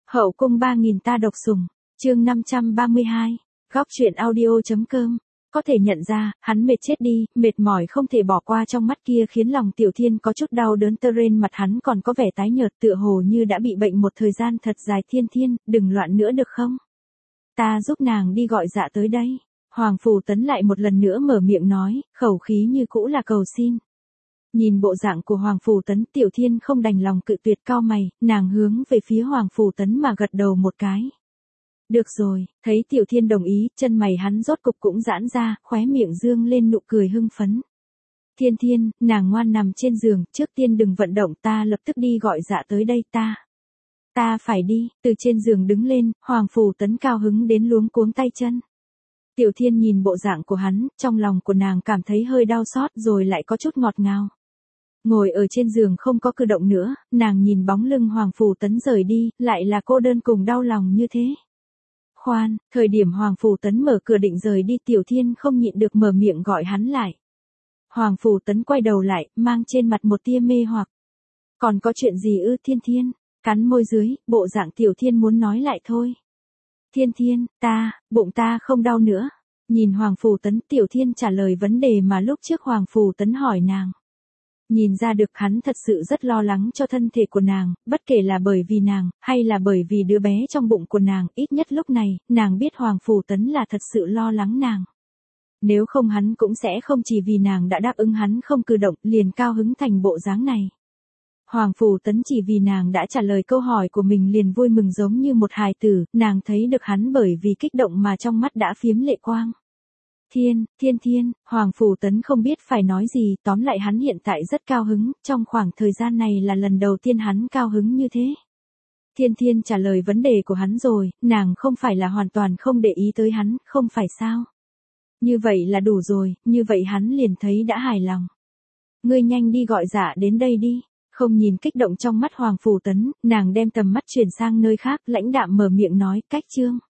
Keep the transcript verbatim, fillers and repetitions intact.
Hậu cung ba nghìn ta độc sủng, chương năm trăm ba mươi hai, góc truyện audio.com. Có thể nhận ra, hắn mệt chết đi, mệt mỏi không thể bỏ qua trong mắt kia khiến lòng Tiểu Thiên có chút đau đớn tơ rên, mặt hắn còn có vẻ tái nhợt tựa hồ như đã bị bệnh một thời gian thật dài. Thiên Thiên, đừng loạn nữa được không? Ta giúp nàng đi gọi dạ tới đây. Hoàng Phù Tấn lại một lần nữa mở miệng nói, khẩu khí như cũ là cầu xin. Nhìn bộ dạng của Hoàng Phù Tấn, Tiểu Thiên không đành lòng cự tuyệt, cau mày, nàng hướng về phía Hoàng Phù Tấn mà gật đầu một cái. Được rồi, thấy Tiểu Thiên đồng ý, chân mày hắn rốt cục cũng giãn ra, khóe miệng dương lên nụ cười hưng phấn. Thiên Thiên, nàng ngoan nằm trên giường, trước tiên đừng vận động, ta lập tức đi gọi dạ tới đây. Ta, ta phải đi. Từ trên giường đứng lên, Hoàng Phù Tấn cao hứng đến luống cuống tay chân. Tiểu Thiên nhìn bộ dạng của hắn, trong lòng của nàng cảm thấy hơi đau xót rồi lại có chút ngọt ngào. Ngồi ở trên giường không có cử động nữa, nàng nhìn bóng lưng Hoàng Phù Tấn rời đi, lại là cô đơn cùng đau lòng như thế. Khoan, thời điểm Hoàng Phù Tấn mở cửa định rời đi, Tiểu Thiên không nhịn được mở miệng gọi hắn lại. Hoàng Phù Tấn quay đầu lại, mang trên mặt một tia mê hoặc. Còn có chuyện gì ư? Thiên Thiên, cắn môi dưới, bộ dạng Tiểu Thiên muốn nói lại thôi. Thiên Thiên, ta, bụng ta không đau nữa. Nhìn Hoàng Phù Tấn, Tiểu Thiên trả lời vấn đề mà lúc trước Hoàng Phù Tấn hỏi nàng. Nhìn ra được hắn thật sự rất lo lắng cho thân thể của nàng, bất kể là bởi vì nàng, hay là bởi vì đứa bé trong bụng của nàng, ít nhất lúc này, nàng biết Hoàng Phù Tấn là thật sự lo lắng nàng. Nếu không hắn cũng sẽ không chỉ vì nàng đã đáp ứng hắn không cử động, liền cao hứng thành bộ dáng này. Hoàng Phù Tấn chỉ vì nàng đã trả lời câu hỏi của mình liền vui mừng giống như một hài tử, nàng thấy được hắn bởi vì kích động mà trong mắt đã phiếm lệ quang. Thiên, Thiên Thiên, Hoàng Phù Tấn không biết phải nói gì, tóm lại hắn hiện tại rất cao hứng, trong khoảng thời gian này là lần đầu tiên hắn cao hứng như thế. Thiên Thiên trả lời vấn đề của hắn rồi, nàng không phải là hoàn toàn không để ý tới hắn, không phải sao? Như vậy là đủ rồi, như vậy hắn liền thấy đã hài lòng. Ngươi nhanh đi gọi dạ đến đây đi. Không nhìn kích động trong mắt Hoàng Phù Tấn, nàng đem tầm mắt chuyển sang nơi khác, lãnh đạm mở miệng nói, cách chương.